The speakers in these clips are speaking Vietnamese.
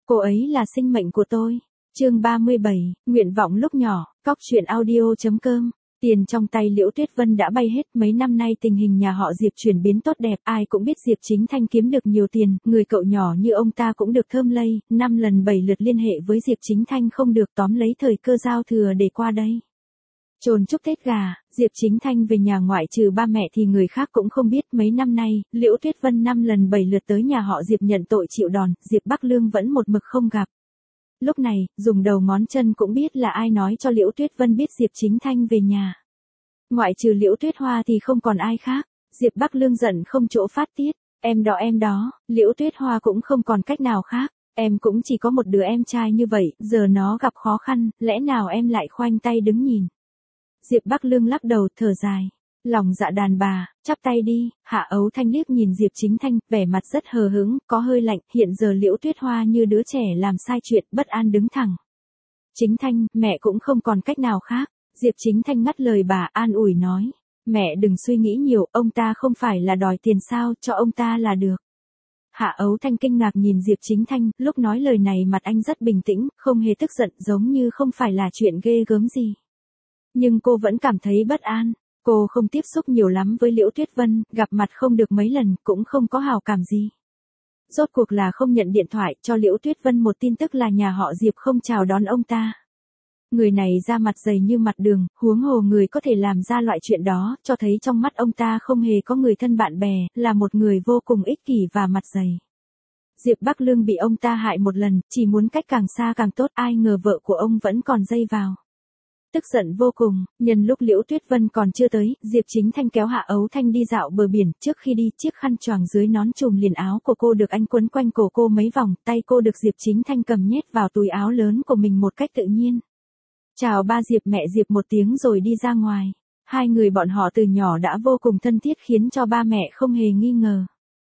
Cô ấy là sinh mệnh của tôi. Chương 37, nguyện vọng lúc nhỏ, cóc truyện audio.com. Tiền trong tay Liễu Tuyết Vân đã bay hết, mấy năm nay tình hình nhà họ Diệp chuyển biến tốt đẹp, ai cũng biết Diệp Chính Thanh kiếm được nhiều tiền, người cậu nhỏ như ông ta cũng được thơm lây, 5 lần 7 lượt liên hệ với Diệp Chính Thanh không được, tóm lấy thời cơ giao thừa để qua đây. Chồn chúc Tết gà, Diệp Chính Thanh về nhà ngoại trừ ba mẹ thì người khác cũng không biết, mấy năm nay, Liễu Tuyết Vân 5 lần 7 lượt tới nhà họ Diệp nhận tội chịu đòn, Diệp Bắc Lương vẫn một mực không gặp. Lúc này, dùng đầu ngón chân cũng biết là ai nói cho Liễu Tuyết Vân biết Diệp Chính Thanh về nhà. Ngoại trừ Liễu Tuyết Hoa thì không còn ai khác. Diệp Bắc Lương giận không chỗ phát tiết. Em đó, Liễu Tuyết Hoa cũng không còn cách nào khác. Em cũng chỉ có một đứa em trai như vậy, giờ nó gặp khó khăn, lẽ nào em lại khoanh tay đứng nhìn. Diệp Bắc Lương lắc đầu thở dài. Lòng dạ đàn bà, chắp tay đi. Hạ Ấu Thanh liếc nhìn Diệp Chính Thanh, vẻ mặt rất hờ hững, có hơi lạnh, hiện giờ Liễu Tuyết Hoa như đứa trẻ làm sai chuyện, bất an đứng thẳng. Chính Thanh, mẹ cũng không còn cách nào khác. Diệp Chính Thanh ngắt lời bà, an ủi nói. Mẹ đừng suy nghĩ nhiều, ông ta không phải là đòi tiền sao, cho ông ta là được. Hạ Ấu Thanh kinh ngạc nhìn Diệp Chính Thanh, lúc nói lời này mặt anh rất bình tĩnh, không hề tức giận, giống như không phải là chuyện ghê gớm gì. Nhưng cô vẫn cảm thấy bất an. Cô không tiếp xúc nhiều lắm với Liễu Tuyết Vân, gặp mặt không được mấy lần, cũng không có hào cảm gì. Rốt cuộc là không nhận điện thoại, cho Liễu Tuyết Vân một tin tức là nhà họ Diệp không chào đón ông ta. Người này da mặt dày như mặt đường, huống hồ người có thể làm ra loại chuyện đó, cho thấy trong mắt ông ta không hề có người thân bạn bè, là một người vô cùng ích kỷ và mặt dày. Diệp Bắc Lương bị ông ta hại một lần, chỉ muốn cách càng xa càng tốt, ai ngờ vợ của ông vẫn còn dây vào. Tức giận vô cùng, nhân lúc Liễu Tuyết Vân còn chưa tới, Diệp Chính Thanh kéo Hạ Ấu Thanh đi dạo bờ biển, trước khi đi, chiếc khăn choàng dưới nón trùm liền áo của cô được anh quấn quanh cổ cô mấy vòng, tay cô được Diệp Chính Thanh cầm nhét vào túi áo lớn của mình một cách tự nhiên. Chào ba Diệp mẹ Diệp một tiếng rồi đi ra ngoài. Hai người bọn họ từ nhỏ đã vô cùng thân thiết khiến cho ba mẹ không hề nghi ngờ.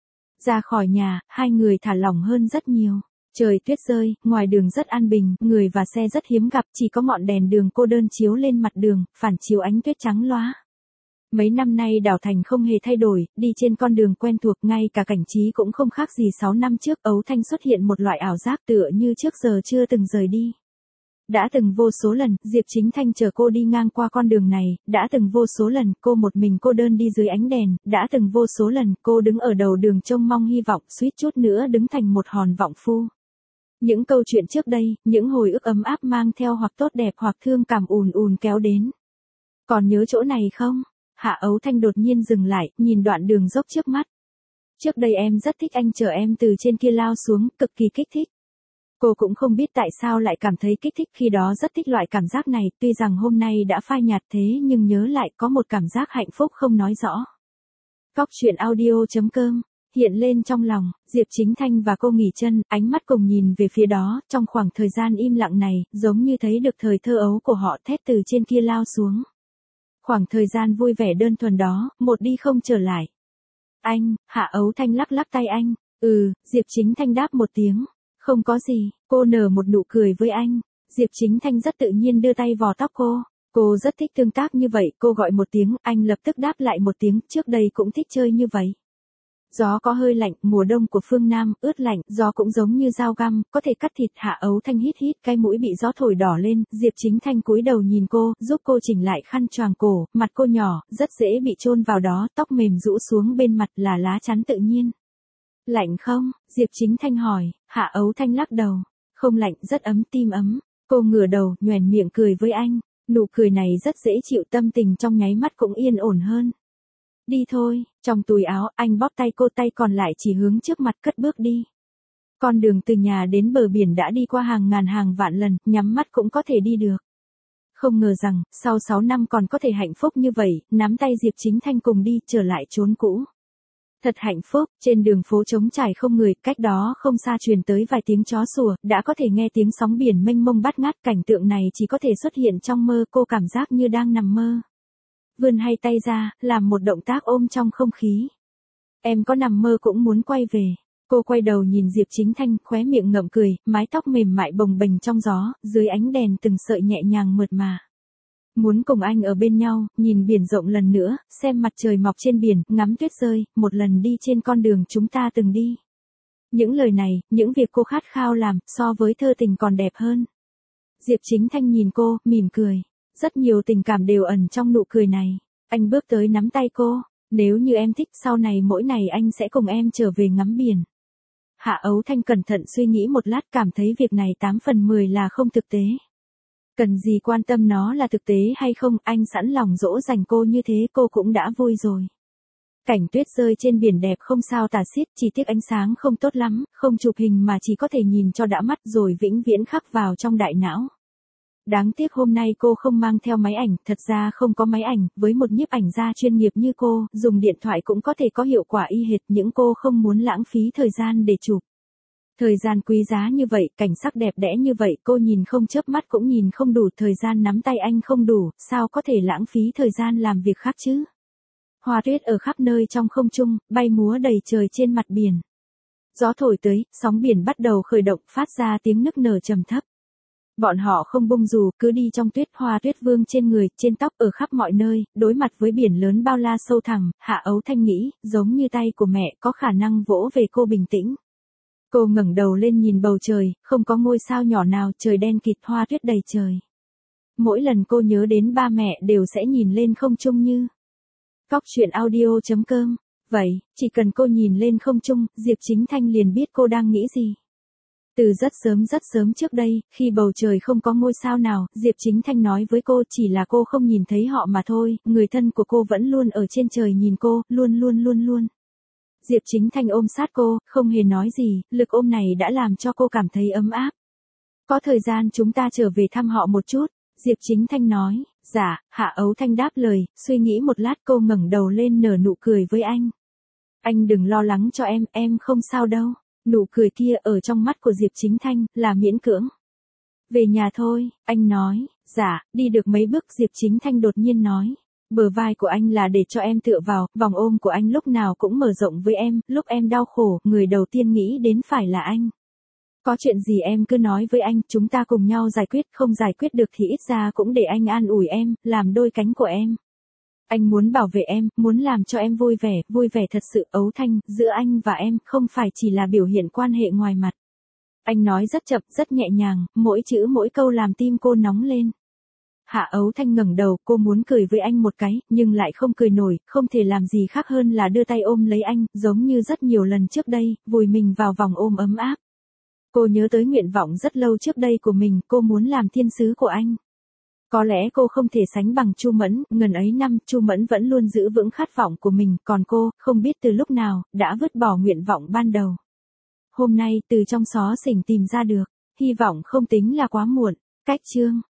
Ra khỏi nhà, hai người thả lỏng hơn rất nhiều. Trời tuyết rơi, ngoài đường rất an bình, người và xe rất hiếm gặp, chỉ có ngọn đèn đường cô đơn chiếu lên mặt đường, phản chiếu ánh tuyết trắng loá. Mấy năm nay Đào Thành không hề thay đổi, đi trên con đường quen thuộc, ngay cả cảnh trí cũng không khác gì 6 năm trước. Ấu Thanh xuất hiện một loại ảo giác tựa như trước giờ chưa từng rời đi. Đã từng vô số lần, Diệp Chính Thanh chờ cô đi ngang qua con đường này, đã từng vô số lần, cô một mình cô đơn đi dưới ánh đèn, đã từng vô số lần, cô đứng ở đầu đường trông mong hy vọng, suýt chút nữa đứng thành một hòn vọng phu. Những câu chuyện trước đây, những hồi ức ấm áp mang theo hoặc tốt đẹp hoặc thương cảm ùn ùn kéo đến. Còn nhớ chỗ này không? Hạ Ấu Thanh đột nhiên dừng lại, nhìn đoạn đường dốc trước mắt. Trước đây em rất thích anh chở em từ trên kia lao xuống, cực kỳ kích thích. Cô cũng không biết tại sao lại cảm thấy kích thích, khi đó rất thích loại cảm giác này, tuy rằng hôm nay đã phai nhạt thế nhưng nhớ lại có một cảm giác hạnh phúc không nói rõ. Cóc truyện audio.com hiện lên trong lòng. Diệp Chính Thanh và cô nghỉ chân, ánh mắt cùng nhìn về phía đó, trong khoảng thời gian im lặng này, giống như thấy được thời thơ ấu của họ, thét từ trên kia lao xuống. Khoảng thời gian vui vẻ đơn thuần đó, một đi không trở lại. Anh, Hạ Ấu Thanh lắc lắc tay anh. Diệp Chính Thanh đáp một tiếng. Không có gì, cô nở một nụ cười với anh. Diệp Chính Thanh rất tự nhiên đưa tay vò tóc cô. Cô rất thích tương tác như vậy, cô gọi một tiếng, anh lập tức đáp lại một tiếng, trước đây cũng thích chơi như vậy. Gió có hơi lạnh, mùa đông của phương Nam, ướt lạnh, gió cũng giống như dao găm, có thể cắt thịt. Hạ Ấu Thanh hít hít, cái mũi bị gió thổi đỏ lên, Diệp Chính Thanh cúi đầu nhìn cô, giúp cô chỉnh lại khăn choàng cổ, mặt cô nhỏ, rất dễ bị chôn vào đó, tóc mềm rũ xuống bên mặt là lá chắn tự nhiên. Lạnh không? Diệp Chính Thanh hỏi. Hạ Ấu Thanh lắc đầu. Không lạnh, rất ấm, tim ấm. Cô ngửa đầu, nhoẻn miệng cười với anh. Nụ cười này rất dễ chịu, tâm tình trong nháy mắt cũng yên ổn hơn. Đi thôi. Trong túi áo, anh bóp tay cô, tay còn lại chỉ hướng trước mặt, cất bước đi. Con đường từ nhà đến bờ biển đã đi qua hàng ngàn hàng vạn lần, nhắm mắt cũng có thể đi được. Không ngờ rằng, sau 6 năm còn có thể hạnh phúc như vậy, nắm tay Diệp Chính Thanh cùng đi, trở lại chốn cũ. Thật hạnh phúc, trên đường phố trống trải không người, cách đó không xa truyền tới vài tiếng chó sủa, đã có thể nghe tiếng sóng biển mênh mông bát ngát, cảnh tượng này chỉ có thể xuất hiện trong mơ, cô cảm giác như đang nằm mơ. Vươn hai tay ra, làm một động tác ôm trong không khí. Em có nằm mơ cũng muốn quay về. Cô quay đầu nhìn Diệp Chính Thanh, khóe miệng ngậm cười, mái tóc mềm mại bồng bềnh trong gió, dưới ánh đèn từng sợi nhẹ nhàng mượt mà. Muốn cùng anh ở bên nhau, nhìn biển rộng lần nữa, xem mặt trời mọc trên biển, ngắm tuyết rơi, một lần đi trên con đường chúng ta từng đi. Những lời này, những việc cô khát khao làm, so với thơ tình còn đẹp hơn. Diệp Chính Thanh nhìn cô, mỉm cười. Rất nhiều tình cảm đều ẩn trong nụ cười này. Anh bước tới nắm tay cô. Nếu như em thích, sau này mỗi ngày anh sẽ cùng em trở về ngắm biển. Hạ Ấu Thanh cẩn thận suy nghĩ một lát, cảm thấy việc này 8 phần 10 là không thực tế. Cần gì quan tâm nó là thực tế hay không, anh sẵn lòng dỗ dành cô như thế cô cũng đã vui rồi. Cảnh tuyết rơi trên biển đẹp không sao tả xiết, chỉ tiếc ánh sáng không tốt lắm, không chụp hình mà chỉ có thể nhìn cho đã mắt rồi vĩnh viễn khắc vào trong đại não. Đáng tiếc hôm nay cô không mang theo máy ảnh, thật ra không có máy ảnh, với một nhiếp ảnh gia chuyên nghiệp như cô, dùng điện thoại cũng có thể có hiệu quả y hệt, những cô không muốn lãng phí thời gian để chụp. Thời gian quý giá như vậy, cảnh sắc đẹp đẽ như vậy, cô nhìn không chớp mắt cũng nhìn không đủ, thời gian nắm tay anh không đủ, sao có thể lãng phí thời gian làm việc khác chứ? Hoa tuyết ở khắp nơi trong không trung, bay múa đầy trời trên mặt biển. Gió thổi tới, sóng biển bắt đầu khởi động, phát ra tiếng nức nở trầm thấp. Bọn họ không bung dù, cứ đi trong tuyết, hoa tuyết vương trên người, trên tóc, ở khắp mọi nơi, đối mặt với biển lớn bao la sâu thẳm, Hạ Ấu Thanh nghĩ, giống như tay của mẹ, có khả năng vỗ về cô bình tĩnh. Cô ngẩng đầu lên nhìn bầu trời, không có ngôi sao nhỏ nào, trời đen kịt, hoa tuyết đầy trời. Mỗi lần cô nhớ đến ba mẹ đều sẽ nhìn lên không trung như. Cóc truyện audio.com. Vậy, chỉ cần cô nhìn lên không trung, Diệp Chính Thanh liền biết cô đang nghĩ gì. Từ rất sớm trước đây, khi bầu trời không có ngôi sao nào, Diệp Chính Thanh nói với cô chỉ là cô không nhìn thấy họ mà thôi, người thân của cô vẫn luôn ở trên trời nhìn cô, luôn. Diệp Chính Thanh ôm sát cô, không hề nói gì, lực ôm này đã làm cho cô cảm thấy ấm áp. Có thời gian chúng ta trở về thăm họ một chút, Diệp Chính Thanh nói. Dạ, Hạ Ấu Thanh đáp lời, suy nghĩ một lát cô ngẩng đầu lên nở nụ cười với anh. Anh đừng lo lắng cho em không sao đâu. Nụ cười kia ở trong mắt của Diệp Chính Thanh, là miễn cưỡng. Về nhà thôi, anh nói. Dạ, đi được mấy bước Diệp Chính Thanh đột nhiên nói. Bờ vai của anh là để cho em tựa vào, vòng ôm của anh lúc nào cũng mở rộng với em, lúc em đau khổ, người đầu tiên nghĩ đến phải là anh. Có chuyện gì em cứ nói với anh, chúng ta cùng nhau giải quyết, không giải quyết được thì ít ra cũng để anh an ủi em, làm đôi cánh của em. Anh muốn bảo vệ em, muốn làm cho em vui vẻ thật sự. Ấu Thanh, giữa anh và em không phải chỉ là biểu hiện quan hệ ngoài mặt. Anh nói rất chậm, rất nhẹ nhàng, mỗi chữ mỗi câu làm tim cô nóng lên. Hạ Ấu Thanh ngẩng đầu, cô muốn cười với anh một cái, nhưng lại không cười nổi, không thể làm gì khác hơn là đưa tay ôm lấy anh, giống như rất nhiều lần trước đây, vùi mình vào vòng ôm ấm áp. Cô nhớ tới nguyện vọng rất lâu trước đây của mình, cô muốn làm thiên sứ của anh. Có lẽ cô không thể sánh bằng Chu Mẫn, ngần ấy năm, Chu Mẫn vẫn luôn giữ vững khát vọng của mình, còn cô, không biết từ lúc nào, đã vứt bỏ nguyện vọng ban đầu. Hôm nay, từ trong xó xỉnh tìm ra được, hy vọng không tính là quá muộn. Cách chương